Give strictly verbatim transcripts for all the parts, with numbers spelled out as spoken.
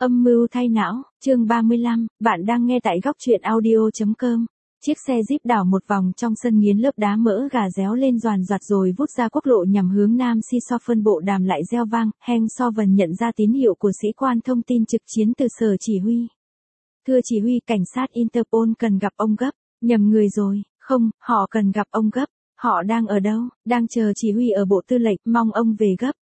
Âm mưu thay não, chương ba mươi lăm, bạn đang nghe tại góc truyện audio chấm com. Chiếc xe Jeep đảo một vòng trong sân nghiến lớp đá mỡ gà réo lên doàn doạt rồi vút ra quốc lộ nhằm hướng nam. Si so phân bộ đàm lại reo vang, Heng So-vần nhận ra tín hiệu của sĩ quan thông tin trực chiến từ sở chỉ huy. Thưa chỉ huy, cảnh sát Interpol cần gặp ông gấp. Nhầm người rồi, không, họ cần gặp ông gấp. Họ đang ở đâu? Đang chờ chỉ huy ở bộ tư lệnh, mong ông về gấp.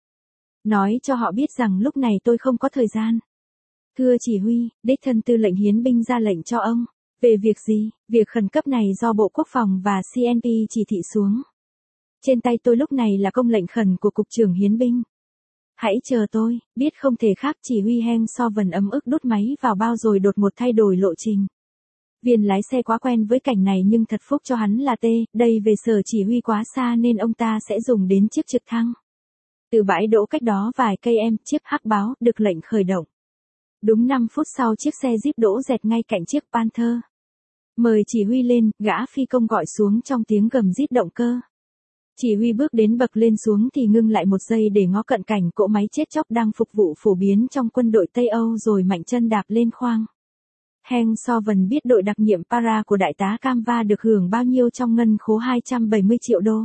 Nói cho họ biết rằng lúc này tôi không có thời gian. Thưa chỉ huy, đích thân tư lệnh hiến binh ra lệnh cho ông. Về việc gì? Việc khẩn cấp này do Bộ Quốc phòng và xê en pê chỉ thị xuống. Trên tay tôi lúc này là công lệnh khẩn của Cục trưởng hiến binh. Hãy chờ tôi, biết không thể khác. Chỉ huy Heng So-vần ấm ức đút máy vào bao rồi đột ngột thay đổi lộ trình. Viên lái xe quá quen với cảnh này nhưng thật phúc cho hắn là tê, đây về sở chỉ huy quá xa nên ông ta sẽ dùng đến chiếc trực thăng. Từ bãi đỗ cách đó vài cây em, chiếc hắc báo được lệnh khởi động. Đúng năm phút sau chiếc xe Jeep đỗ dẹt ngay cạnh chiếc Panther. Mời chỉ huy lên, gã phi công gọi xuống trong tiếng gầm rít động cơ. Chỉ huy bước đến bậc lên xuống thì ngưng lại một giây để ngó cận cảnh cỗ máy chết chóc đang phục vụ phổ biến trong quân đội Tây Âu rồi mạnh chân đạp lên khoang. Heng So-vần biết đội đặc nhiệm Para của đại tá Kamva được hưởng bao nhiêu trong ngân khố hai trăm bảy mươi triệu đô.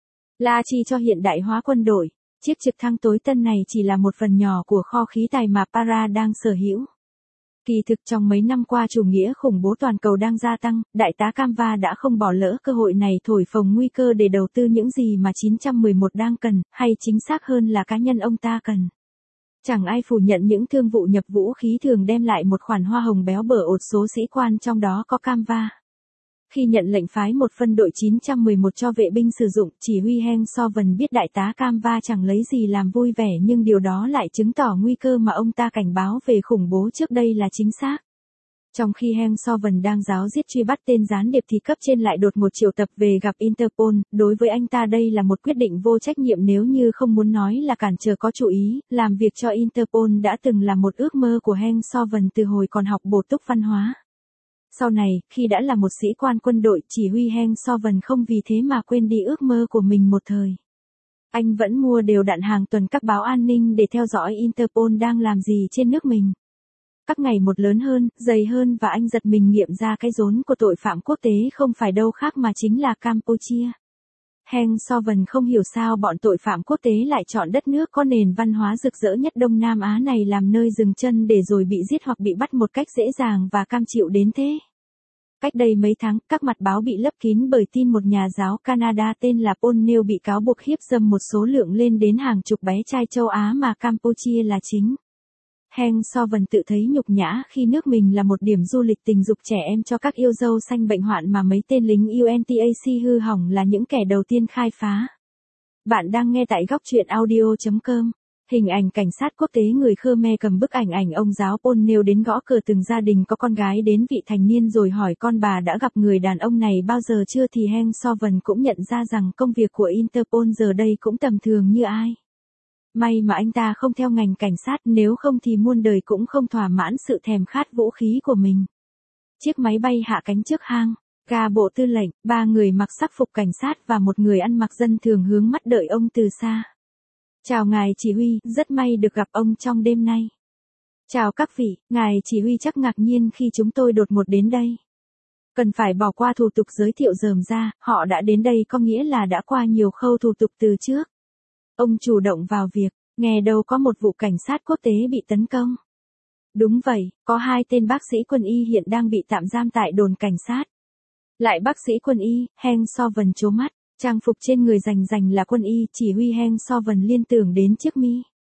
La chi cho hiện đại hóa quân đội. Chiếc trực thăng tối tân này chỉ là một phần nhỏ của kho khí tài mà Para đang sở hữu. Kỳ thực trong mấy năm qua chủ nghĩa khủng bố toàn cầu đang gia tăng, đại tá Kamva đã không bỏ lỡ cơ hội này thổi phồng nguy cơ để đầu tư những gì mà chín trăm mười một đang cần, hay chính xác hơn là cá nhân ông ta cần. Chẳng ai phủ nhận những thương vụ nhập vũ khí thường đem lại một khoản hoa hồng béo bở ột số sĩ quan trong đó có Kamva. Khi nhận lệnh phái một phân đội chín trăm mười một cho vệ binh sử dụng, chỉ huy Heng So-vần biết đại tá Kamva chẳng lấy gì làm vui vẻ nhưng điều đó lại chứng tỏ nguy cơ mà ông ta cảnh báo về khủng bố trước đây là chính xác. Trong khi Heng So-vần đang ráo riết truy bắt tên gián điệp thì cấp trên lại đột ngột triệu tập về gặp Interpol, đối với anh ta đây là một quyết định vô trách nhiệm nếu như không muốn nói là cản trở có chủ ý, làm việc cho Interpol đã từng là một ước mơ của Heng So-vần từ hồi còn học bổ túc văn hóa. Sau này, khi đã là một sĩ quan quân đội, chỉ huy Heng So-vần không vì thế mà quên đi ước mơ của mình một thời. Anh vẫn mua đều đặn hàng tuần các báo an ninh để theo dõi Interpol đang làm gì trên nước mình. Các ngày một lớn hơn, dày hơn và anh giật mình nghiệm ra cái rốn của tội phạm quốc tế không phải đâu khác mà chính là Campuchia. Heng So-vần không hiểu sao bọn tội phạm quốc tế lại chọn đất nước có nền văn hóa rực rỡ nhất Đông Nam Á này làm nơi dừng chân để rồi bị giết hoặc bị bắt một cách dễ dàng và cam chịu đến thế. Cách đây mấy tháng, các mặt báo bị lấp kín bởi tin một nhà giáo Canada tên là Paul Neal bị cáo buộc hiếp dâm một số lượng lên đến hàng chục bé trai châu Á mà Campuchia là chính. Heng So-vần tự thấy nhục nhã khi nước mình là một điểm du lịch tình dục trẻ em cho các yêu dâu sanh bệnh hoạn mà mấy tên lính u en tê a xê hư hỏng là những kẻ đầu tiên khai phá. Bạn đang nghe tại góc truyện audio chấm com. Hình ảnh cảnh sát quốc tế người Khmer cầm bức ảnh ảnh ông giáo Paul Neal đến gõ cửa từng gia đình có con gái đến vị thành niên rồi hỏi con bà đã gặp người đàn ông này bao giờ chưa thì Heng So-vần cũng nhận ra rằng công việc của Interpol giờ đây cũng tầm thường như ai. May mà anh ta không theo ngành cảnh sát nếu không thì muôn đời cũng không thỏa mãn sự thèm khát vũ khí của mình. Chiếc máy bay hạ cánh trước hang, ga bộ tư lệnh, ba người mặc sắc phục cảnh sát và một người ăn mặc dân thường hướng mắt đợi ông từ xa. Chào ngài chỉ huy, rất may được gặp ông trong đêm nay. Chào các vị, ngài chỉ huy chắc ngạc nhiên khi chúng tôi đột ngột đến đây. Cần phải bỏ qua thủ tục giới thiệu rườm rà, họ đã đến đây có nghĩa là đã qua nhiều khâu thủ tục từ trước. Ông chủ động vào việc, nghe đâu có một vụ cảnh sát quốc tế bị tấn công. Đúng vậy, có hai tên bác sĩ quân y hiện đang bị tạm giam tại đồn cảnh sát. Lại bác sĩ quân y, Heng So-vần trố mắt, trang phục trên người rành rành là quân y, chỉ huy Heng So-vần liên tưởng đến chiếc Mi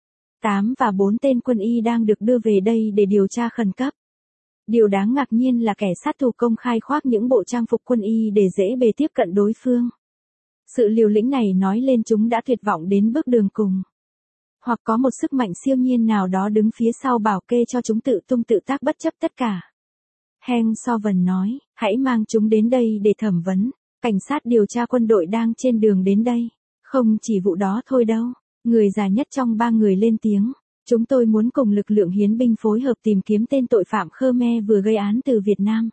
tám và bốn tên quân y đang được đưa về đây để điều tra khẩn cấp. Điều đáng ngạc nhiên là kẻ sát thủ công khai khoác những bộ trang phục quân y để dễ bề tiếp cận đối phương. Sự liều lĩnh này nói lên chúng đã tuyệt vọng đến bước đường cùng. Hoặc có một sức mạnh siêu nhiên nào đó đứng phía sau bảo kê cho chúng tự tung tự tác bất chấp tất cả. Heng So-vần nói, hãy mang chúng đến đây để thẩm vấn. Cảnh sát điều tra quân đội đang trên đường đến đây. Không chỉ vụ đó thôi đâu. Người già nhất trong ba người lên tiếng. Chúng tôi muốn cùng lực lượng hiến binh phối hợp tìm kiếm tên tội phạm Khmer vừa gây án từ Việt Nam.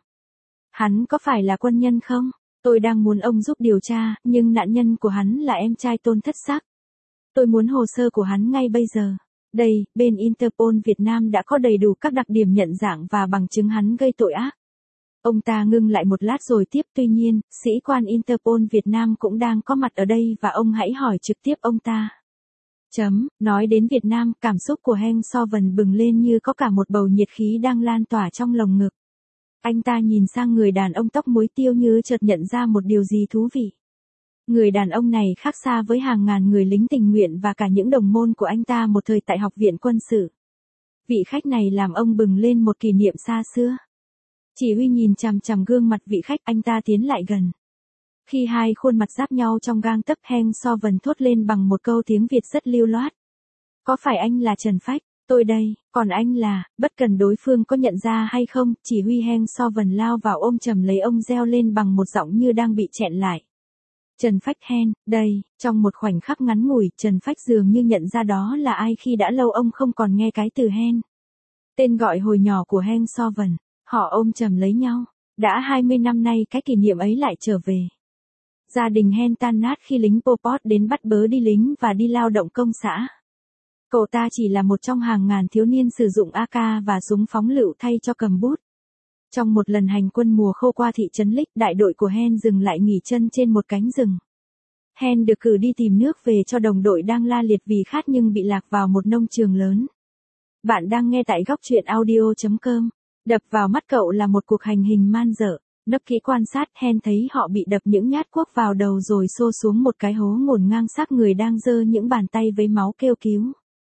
Hắn có phải là quân nhân không? Tôi đang muốn ông giúp điều tra, nhưng nạn nhân của hắn là em trai Tôn Thất Sắc. Tôi muốn hồ sơ của hắn ngay bây giờ. Đây, bên Interpol Việt Nam đã có đầy đủ các đặc điểm nhận dạng và bằng chứng hắn gây tội ác. Ông ta ngưng lại một lát rồi tiếp, tuy nhiên, sĩ quan Interpol Việt Nam cũng đang có mặt ở đây và ông hãy hỏi trực tiếp ông ta. Chấm, nói đến Việt Nam, cảm xúc của Heng So-vần bừng lên như có cả một bầu nhiệt khí đang lan tỏa trong lồng ngực. Anh ta nhìn sang người đàn ông tóc muối tiêu như chợt nhận ra một điều gì thú vị. Người đàn ông này khác xa với hàng ngàn người lính tình nguyện và cả những đồng môn của anh ta một thời tại học viện quân sự. Vị khách này làm ông bừng lên một kỷ niệm xa xưa. Chỉ huy nhìn chằm chằm gương mặt vị khách, anh ta tiến lại gần. Khi hai khuôn mặt giáp nhau trong gang tấc, Heng So-vần thốt lên bằng một câu tiếng Việt rất lưu loát. Có phải anh là Trần Phách? Tôi đây, còn anh là, bất cần đối phương có nhận ra hay không, chỉ huy Heng So-vần lao vào ôm chầm lấy ông reo lên bằng một giọng như đang bị chẹn lại. Trần Phách Hen, đây, trong một khoảnh khắc ngắn ngủi, Trần Phách dường như nhận ra đó là ai khi đã lâu ông không còn nghe cái từ Hen. Tên gọi hồi nhỏ của Heng So-vần, họ ôm chầm lấy nhau. Đã hai mươi năm nay cái kỷ niệm ấy lại trở về. Gia đình Hen tan nát khi lính Pol Pot đến bắt bớ đi lính và đi lao động công xã. Cậu ta chỉ là một trong hàng ngàn thiếu niên sử dụng a ca và súng phóng lựu thay cho cầm bút. Trong một lần hành quân mùa khô qua thị trấn Lích, đại đội của Hen dừng lại nghỉ chân trên một cánh rừng. Hen được cử đi tìm nước về cho đồng đội đang la liệt vì khát nhưng bị lạc vào một nông trường lớn. Bạn đang nghe tại góc truyện audio chấm com. Đập vào mắt cậu là một cuộc hành hình man dợ. Nấp kỹ quan sát, Hen thấy họ bị đập những nhát cuốc vào đầu rồi xô xuống một cái hố ngổn ngang, xác người đang giơ những bàn tay với máu kêu cứu.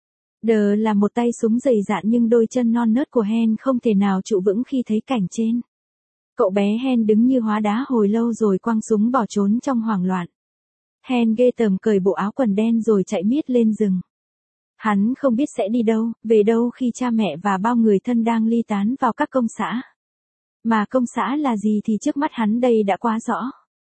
Đờ là một tay súng dày dạn nhưng đôi chân non nớt của Hen không thể nào trụ vững khi thấy cảnh trên. Cậu bé Hen đứng như hóa đá hồi lâu rồi quăng súng bỏ trốn trong hoảng loạn. Hen ghê tởm cởi bộ áo quần đen rồi chạy miết lên rừng. Hắn không biết sẽ đi đâu, về đâu khi cha mẹ và bao người thân đang ly tán vào các công xã. Mà công xã là gì thì trước mắt hắn đây đã quá rõ.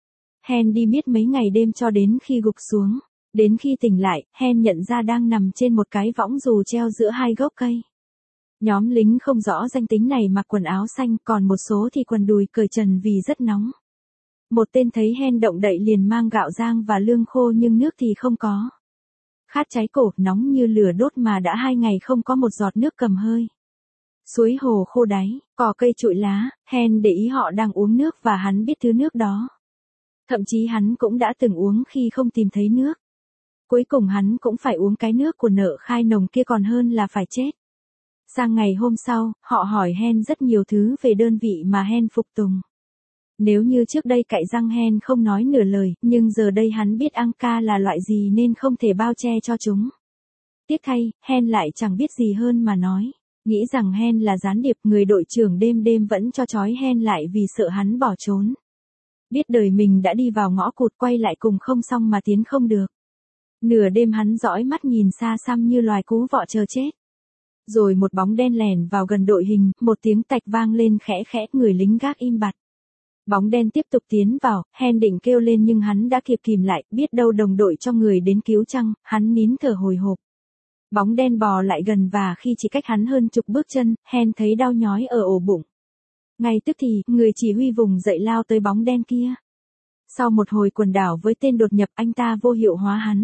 Hen đi miết mấy ngày đêm cho đến khi gục xuống. Đến khi tỉnh lại, Hen nhận ra đang nằm trên một cái võng dù treo giữa hai gốc cây. Nhóm lính không rõ danh tính này mặc quần áo xanh, còn một số thì quần đùi cởi trần vì rất nóng. Một tên thấy Hen động đậy liền mang gạo rang và lương khô nhưng nước thì không có. Khát cháy cổ, nóng như lửa đốt mà đã hai ngày không có một giọt nước cầm hơi. Suối hồ khô đáy, cỏ cây trụi lá, Hen để ý họ đang uống nước và hắn biết thứ nước đó. Thậm chí hắn cũng đã từng uống khi không tìm thấy nước. Cuối cùng hắn cũng phải uống cái nước của nợ khai nồng kia còn hơn là phải chết. Sang ngày hôm sau, họ hỏi Hen rất nhiều thứ về đơn vị mà Hen phục tùng. Nếu như trước đây cạy răng, Hen không nói nửa lời, nhưng giờ đây hắn biết a ca là loại gì nên không thể bao che cho chúng. Tiếc thay, Hen lại chẳng biết gì hơn mà nói. Nghĩ rằng Hen là gián điệp, người đội trưởng đêm đêm vẫn cho trói Hen lại vì sợ hắn bỏ trốn. Biết đời mình đã đi vào ngõ cụt, quay lại cùng không xong mà tiến không được. Nửa đêm hắn dõi mắt nhìn xa xăm như loài cú vọ chờ chết. Rồi một bóng đen lẻn vào gần đội hình, một tiếng tạch vang lên khẽ khẽ, người lính gác im bặt. Bóng đen tiếp tục tiến vào, Hen định kêu lên nhưng hắn đã kịp kìm lại, biết đâu đồng đội cho người đến cứu chăng, hắn nín thở hồi hộp. Bóng đen bò lại gần và khi chỉ cách hắn hơn chục bước chân, Hen thấy đau nhói ở ổ bụng. Ngay tức thì, người chỉ huy vùng dậy lao tới bóng đen kia. Sau một hồi quần đảo với tên đột nhập, anh ta vô hiệu hóa hắn.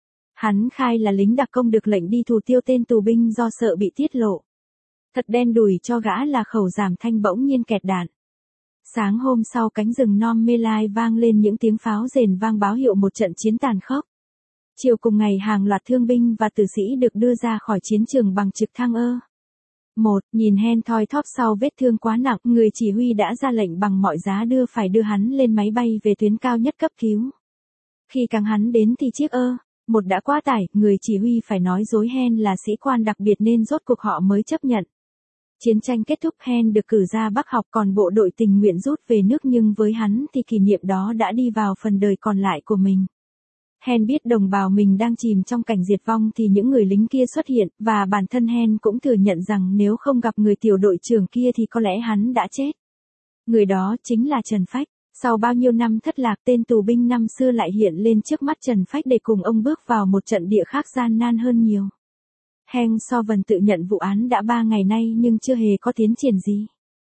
Hắn khai là lính đặc công được lệnh đi thủ tiêu tên tù binh do sợ bị tiết lộ. Thật đen đủi cho gã là khẩu giảm thanh bỗng nhiên kẹt đạn. Sáng hôm sau, cánh rừng Nom Mê Lai vang lên những tiếng pháo rền vang báo hiệu một trận chiến tàn khốc. Chiều cùng ngày, hàng loạt thương binh và tử sĩ được đưa ra khỏi chiến trường bằng trực thăng ơ. Một, nhìn Hen thoi thóp sau vết thương quá nặng, người chỉ huy đã ra lệnh bằng mọi giá đưa phải đưa hắn lên máy bay về tuyến cao nhất cấp cứu. Khi càng hắn đến thì chiếc ơ một đã quá tải, người chỉ huy phải nói dối Hen là sĩ quan đặc biệt nên rốt cuộc họ mới chấp nhận. Chiến tranh kết thúc, Hen được cử ra Bắc học, còn bộ đội tình nguyện rút về nước, nhưng với hắn thì kỷ niệm đó đã đi vào phần đời còn lại của mình. Hen biết đồng bào mình đang chìm trong cảnh diệt vong thì những người lính kia xuất hiện, và bản thân Hen cũng thừa nhận rằng nếu không gặp người tiểu đội trưởng kia thì có lẽ hắn đã chết. Người đó chính là Trần Phách. Sau bao nhiêu năm thất lạc, tên tù binh năm xưa lại hiện lên trước mắt Trần Phách để cùng ông bước vào một trận địa khác gian nan hơn nhiều. Heng So-vần tự nhận vụ án đã ba ngày nay nhưng chưa hề có tiến triển gì.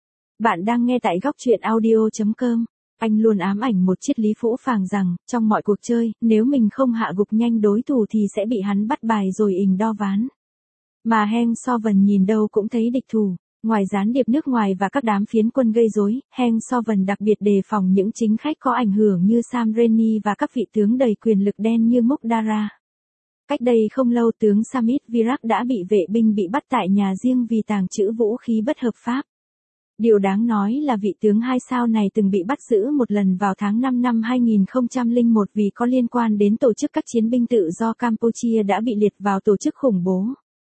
Bạn đang nghe tại góc truyện audio chấm com. Anh luôn ám ảnh một triết lý phũ phàng rằng, trong mọi cuộc chơi, nếu mình không hạ gục nhanh đối thủ thì sẽ bị hắn bắt bài rồi ình đo ván. Mà Heng So-vần nhìn đâu cũng thấy địch thủ. Ngoài gián điệp nước ngoài và các đám phiến quân gây rối, Heng So-vần đặc biệt đề phòng những chính khách có ảnh hưởng như Sam Raimi và các vị tướng đầy quyền lực đen như Muqdara. Cách đây không lâu tướng Samit Virak đã bị vệ binh bị bắt tại nhà riêng vì tàng trữ vũ khí bất hợp pháp. Điều đáng nói là vị tướng hai sao này từng bị bắt giữ một lần vào tháng năm năm hai nghìn không trăm lẻ một vì có liên quan đến tổ chức các chiến binh tự do Campuchia đã bị liệt vào tổ chức khủng bố.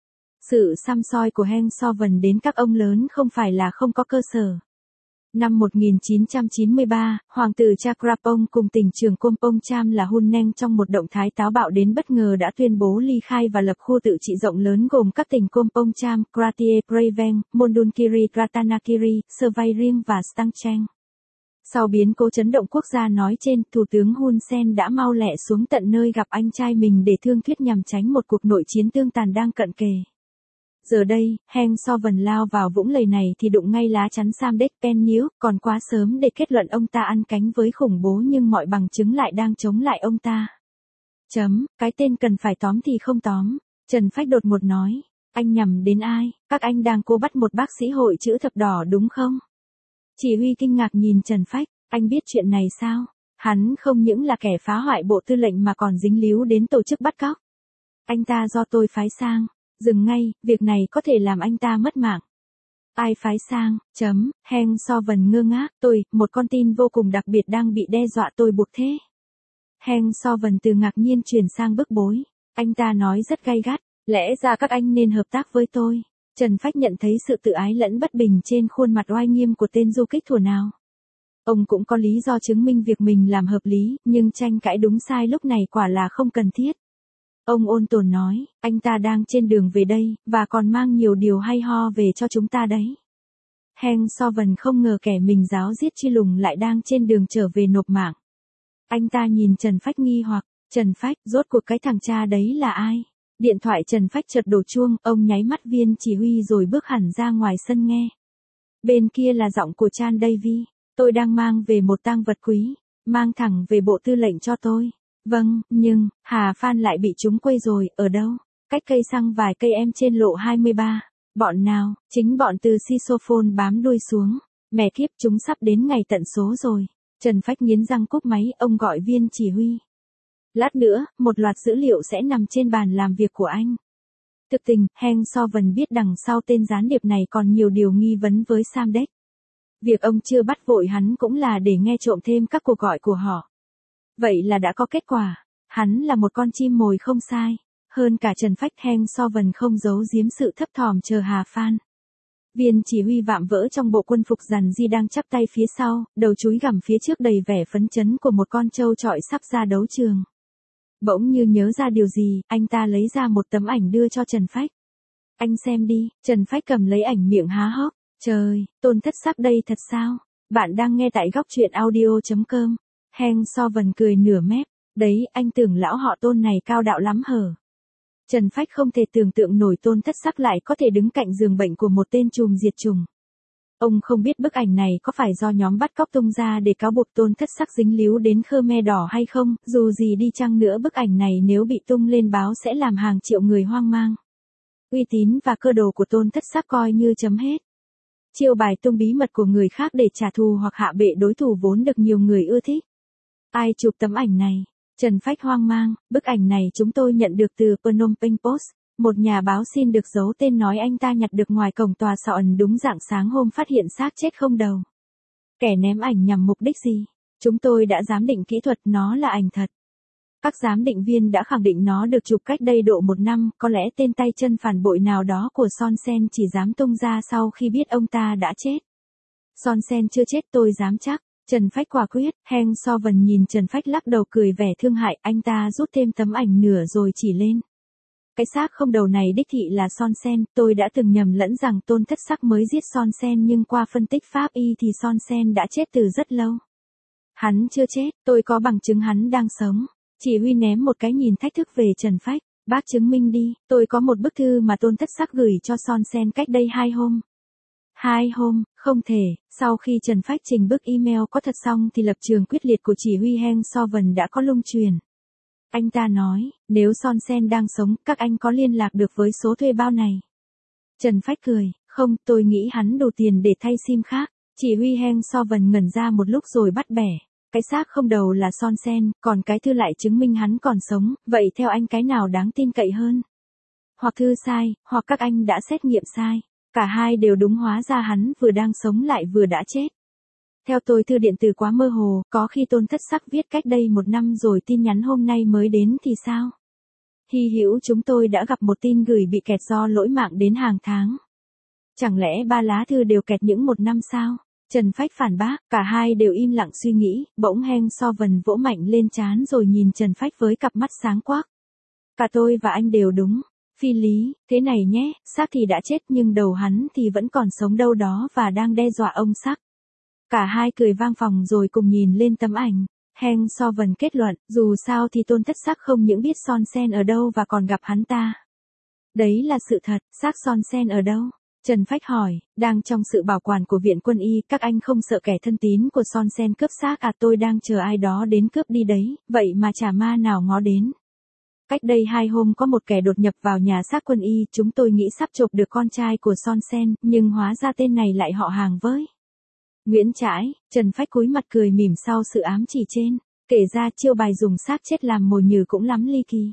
Sự săm soi của Heng So-vần đến các ông lớn không phải là không có cơ sở. Năm một nghìn chín trăm chín mươi ba, Hoàng tử Chakrapong cùng tỉnh trưởng Kompong Cham là Hun Neng trong một động thái táo bạo đến bất ngờ đã tuyên bố ly khai và lập khu tự trị rộng lớn gồm các tỉnh Kompong Cham, Kratie Preven, Mondunkiri Ratanakiri, Serving Rieng và Stang Cheng. Sau biến cố chấn động quốc gia nói trên, Thủ tướng Hun Sen đã mau lẹ xuống tận nơi gặp anh trai mình để thương thuyết nhằm tránh một cuộc nội chiến tương tàn đang cận kề. Giờ đây, Heng So-vần lao vào vũng lầy này thì đụng ngay lá chắn Samdech Pennew, còn quá sớm để kết luận ông ta ăn cánh với khủng bố nhưng mọi bằng chứng lại đang chống lại ông ta. Chấm, cái tên cần phải tóm thì không tóm. Trần Phách đột ngột nói, anh nhầm đến ai, các anh đang cố bắt một bác sĩ hội chữ thập đỏ đúng không? Chỉ huy kinh ngạc nhìn Trần Phách, anh biết chuyện này sao? Hắn không những là kẻ phá hoại bộ tư lệnh mà còn dính líu đến tổ chức bắt cóc. Anh ta do tôi phái sang. Dừng ngay, việc này có thể làm anh ta mất mạng. Ai phái sang, chấm, Heng So-vần ngơ ngác, tôi, một con tin vô cùng đặc biệt đang bị đe dọa tôi buộc thế. Heng So-vần từ ngạc nhiên chuyển sang bức bối. Anh ta nói rất gay gắt, lẽ ra các anh nên hợp tác với tôi. Trần Phách nhận thấy sự tự ái lẫn bất bình trên khuôn mặt oai nghiêm của tên du kích thủa nào. Ông cũng có lý do chứng minh việc mình làm hợp lý, nhưng tranh cãi đúng sai lúc này quả là không cần thiết. Ông ôn tồn nói, anh ta đang trên đường về đây, và còn mang nhiều điều hay ho về cho chúng ta đấy. Heng So-vần không ngờ kẻ mình giáo giết truy lùng lại đang trên đường trở về nộp mạng. Anh ta nhìn Trần Phách nghi hoặc, Trần Phách, rốt cuộc cái thằng cha đấy là ai? Điện thoại Trần Phách chợt đổ chuông, ông nháy mắt viên chỉ huy rồi bước hẳn ra ngoài sân nghe. Bên kia là giọng của Chan Davy, tôi đang mang về một tang vật quý, mang thẳng về bộ tư lệnh cho tôi. Vâng, nhưng, Hà Phan lại bị chúng quây rồi, ở đâu? Cách cây xăng vài cây em trên lộ hai mươi ba. Bọn nào? Chính bọn từ Sisophone bám đuôi xuống. Mẹ kiếp, chúng sắp đến ngày tận số rồi. Trần Phách nghiến răng cúp máy, ông gọi viên chỉ huy. Lát nữa, một loạt dữ liệu sẽ nằm trên bàn làm việc của anh. Thực tình, Heng So-vần biết đằng sau tên gián điệp này còn nhiều điều nghi vấn với Samdech. Việc ông chưa bắt vội hắn cũng là để nghe trộm thêm các cuộc gọi của họ. Vậy là đã có kết quả. Hắn là một con chim mồi không sai. Hơn cả Trần Phách, Heng So-vần không giấu giếm sự thấp thỏm chờ Hà Phan. Viên chỉ huy vạm vỡ trong bộ quân phục rằn di đang chắp tay phía sau, đầu chúi gằm phía trước đầy vẻ phấn chấn của một con trâu trọi sắp ra đấu trường. Bỗng như nhớ ra điều gì, anh ta lấy ra một tấm ảnh đưa cho Trần Phách. Anh xem đi, Trần Phách cầm lấy ảnh miệng há hốc. Trời, Tôn Thất Sắc đây thật sao? Bạn đang nghe tại góc truyện audio chấm com. Heng So-vần cười nửa mép. Đấy, anh tưởng lão họ Tôn này cao đạo lắm hở. Trần Phách không thể tưởng tượng nổi Tôn Thất Sắc lại có thể đứng cạnh giường bệnh của một tên trùm diệt chủng. Ông không biết bức ảnh này có phải do nhóm bắt cóc tung ra để cáo buộc Tôn Thất Sắc dính líu đến Khmer Đỏ hay không, dù gì đi chăng nữa bức ảnh này nếu bị tung lên báo sẽ làm hàng triệu người hoang mang. Uy tín và cơ đồ của Tôn Thất Sắc coi như chấm hết. Chiêu bài tung bí mật của người khác để trả thù hoặc hạ bệ đối thủ vốn được nhiều người ưa thích. Ai chụp tấm ảnh này? Trần Phách hoang mang, bức ảnh này chúng tôi nhận được từ Phnom Penh Post. Một nhà báo xin được giấu tên nói anh ta nhặt được ngoài cổng tòa Sọ Ẩn đúng rạng sáng hôm phát hiện xác chết không đầu. Kẻ ném ảnh nhằm mục đích gì? Chúng tôi đã giám định kỹ thuật nó là ảnh thật. Các giám định viên đã khẳng định nó được chụp cách đây độ một năm, có lẽ tên tay chân phản bội nào đó của Son Sen chỉ dám tung ra sau khi biết ông ta đã chết. Son Sen chưa chết tôi dám chắc. Trần Phách quả quyết, Heng So-vần nhìn Trần Phách lắc đầu cười vẻ thương hại, anh ta rút thêm tấm ảnh nửa rồi chỉ lên. Cái xác không đầu này đích thị là Son Sen, tôi đã từng nhầm lẫn rằng Tôn Thất Sắc mới giết Son Sen nhưng qua phân tích pháp y thì Son Sen đã chết từ rất lâu. Hắn chưa chết, tôi có bằng chứng hắn đang sống. Chỉ huy ném một cái nhìn thách thức về Trần Phách, bác chứng minh đi, tôi có một bức thư mà Tôn Thất Sắc gửi cho Son Sen cách đây hai hôm. Hai hôm, không thể, sau khi Trần Phách trình bức email có thật xong thì lập trường quyết liệt của chỉ huy Heng So-vần đã có lung truyền. Anh ta nói, nếu Son Sen đang sống, các anh có liên lạc được với số thuê bao này? Trần Phách cười, không, tôi nghĩ hắn đủ tiền để thay sim khác. Chỉ huy Heng So Vân ngẩn ra một lúc rồi bắt bẻ. Cái xác không đầu là Son Sen, còn cái thư lại chứng minh hắn còn sống, vậy theo anh cái nào đáng tin cậy hơn? Hoặc thư sai, hoặc các anh đã xét nghiệm sai. Cả hai đều đúng, hóa ra hắn vừa đang sống lại vừa đã chết. Theo tôi thư điện tử quá mơ hồ, có khi Tôn Thất Sắc viết cách đây một năm rồi tin nhắn hôm nay mới đến thì sao? Hy hữu chúng tôi đã gặp một tin gửi bị kẹt do lỗi mạng đến hàng tháng. Chẳng lẽ ba lá thư đều kẹt những một năm sao? Trần Phách phản bác, cả hai đều im lặng suy nghĩ, bỗng Heng So Vân vỗ mạnh lên trán rồi nhìn Trần Phách với cặp mắt sáng quắc. Cả tôi và anh đều đúng. Phi lý, thế này nhé, xác thì đã chết nhưng đầu hắn thì vẫn còn sống đâu đó và đang đe dọa ông Sắc. Cả hai cười vang phòng rồi cùng nhìn lên tấm ảnh. Heng So Vân kết luận, dù sao thì Tôn Thất Sắc không những biết Son Sen ở đâu và còn gặp hắn ta. Đấy là sự thật, xác Son Sen ở đâu? Trần Phách hỏi, đang trong sự bảo quản của viện quân y, các anh không sợ kẻ thân tín của Son Sen cướp xác à? Tôi đang chờ ai đó đến cướp đi đấy, vậy mà chả ma nào ngó đến. Cách đây hai hôm có một kẻ đột nhập vào nhà xác quân y, chúng tôi nghĩ sắp chộp được con trai của Son Sen, nhưng hóa ra tên này lại họ hàng với Nguyễn Trãi. Trần Phách cúi mặt cười mỉm sau sự ám chỉ trên, kể ra chiêu bài dùng xác chết làm mồi nhử cũng lắm ly kỳ.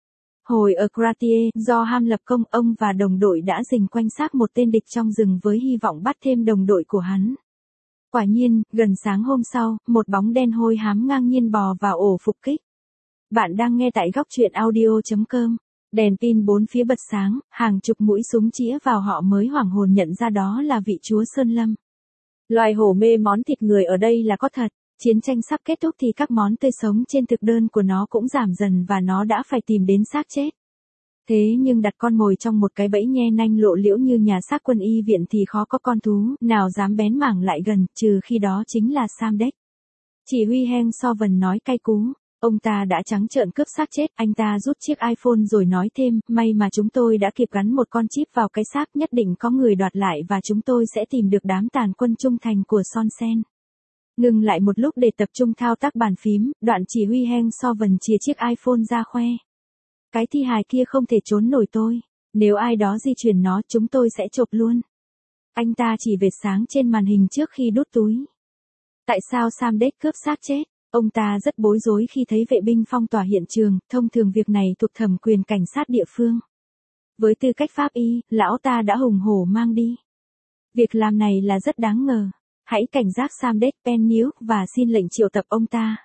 Hồi ở Kratie, do ham lập công, ông và đồng đội đã rình quanh xác một tên địch trong rừng với hy vọng bắt thêm đồng đội của hắn. Quả nhiên, gần sáng hôm sau, một bóng đen hôi hám ngang nhiên bò vào ổ phục kích. Bạn đang nghe tại góc truyện audio chấm com. Đèn pin bốn phía bật sáng, hàng chục mũi súng chĩa vào họ mới hoảng hồn nhận ra đó là vị chúa Sơn Lâm. Loài hổ mê món thịt người ở đây là có thật. Chiến tranh sắp kết thúc thì các món tươi sống trên thực đơn của nó cũng giảm dần và nó đã phải tìm đến xác chết. Thế nhưng đặt con mồi trong một cái bẫy nhe nanh lộ liễu như nhà xác quân y viện thì khó có con thú nào dám bén mảng lại gần, trừ khi đó chính là Samdech. Chỉ huy Heng So Vân nói cay cú. Ông ta đã trắng trợn cướp xác chết, anh ta rút chiếc iPhone rồi nói thêm, may mà chúng tôi đã kịp gắn một con chip vào cái xác, nhất định có người đoạt lại và chúng tôi sẽ tìm được đám tàn quân trung thành của Son Sen. Ngừng lại một lúc để tập trung thao tác bàn phím, đoạn chỉ huy Heng So Vân chìa chiếc iPhone ra khoe. Cái thi hài kia không thể trốn nổi tôi, nếu ai đó di chuyển nó chúng tôi sẽ chộp luôn. Anh ta chỉ vệt sáng trên màn hình trước khi đút túi. Tại sao Samdech cướp xác chết? Ông ta rất bối rối khi thấy vệ binh phong tỏa hiện trường, thông thường việc này thuộc thẩm quyền cảnh sát địa phương. Với tư cách pháp y, lão ta đã hùng hổ mang đi. Việc làm này là rất đáng ngờ. Hãy cảnh giác Samdech Pennew và xin lệnh triệu tập ông ta.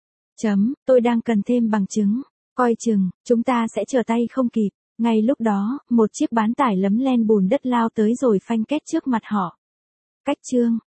Chấm, tôi đang cần thêm bằng chứng. Coi chừng, chúng ta sẽ trở tay không kịp. Ngay lúc đó, một chiếc bán tải lấm len bùn đất lao tới rồi phanh két trước mặt họ. Cách chương.